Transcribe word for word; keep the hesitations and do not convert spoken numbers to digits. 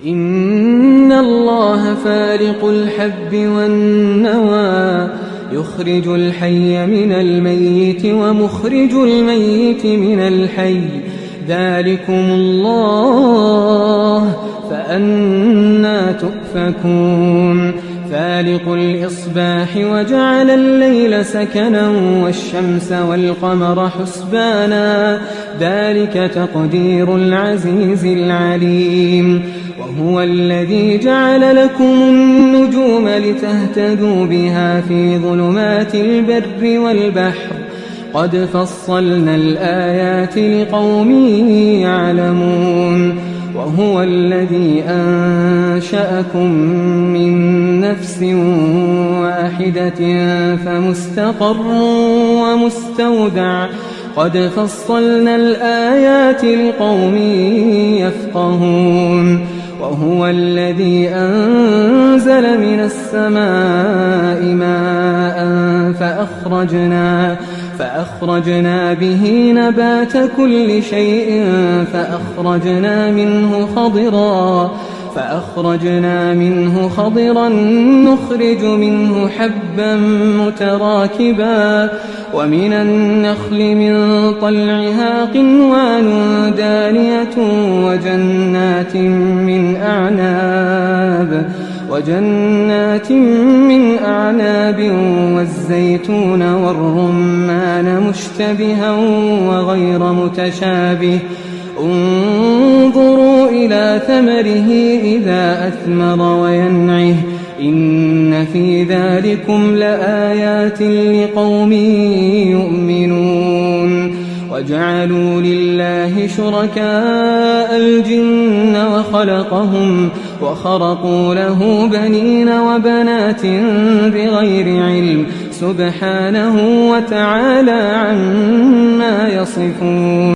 إن الله فارق الحب والنوى يخرج الحي من الميت ومخرج الميت من الحي ذلكم الله فأنى تؤفكون فالق الإصباح وجعل الليل سكنا والشمس والقمر حسبانا ذلك تقدير العزيز العليم وهو الذي جعل لكم النجوم لتهتدوا بها في ظلمات البر والبحر قد فصلنا الآيات لقوم يعلمون وهو الذي أنشأكم من نفس واحدة فمستقر ومستودع قد فصلنا الآيات لقوم يفقهون وهو الذي أنزل من السماء ماء فأخرجنا فأخرجنا به نبات كل شيء فأخرجنا منه خضرا فأخرجنا منه خضرا نخرج منه حبا متراكبا ومن النخل من طلعها قنوان دانية وجنات من أعناب وجنات من أعناب والزيتون والرمان مشتبها وغير متشابه انظروا إلى ثمره إذا أثمر وينعه إن في ذلكم لآيات لقوم يؤمنون وجعلوا لله شركاء الجن وخلقهم وخرقوا له بنين وبنات بغير علم سبحانه وتعالى عما يصفون.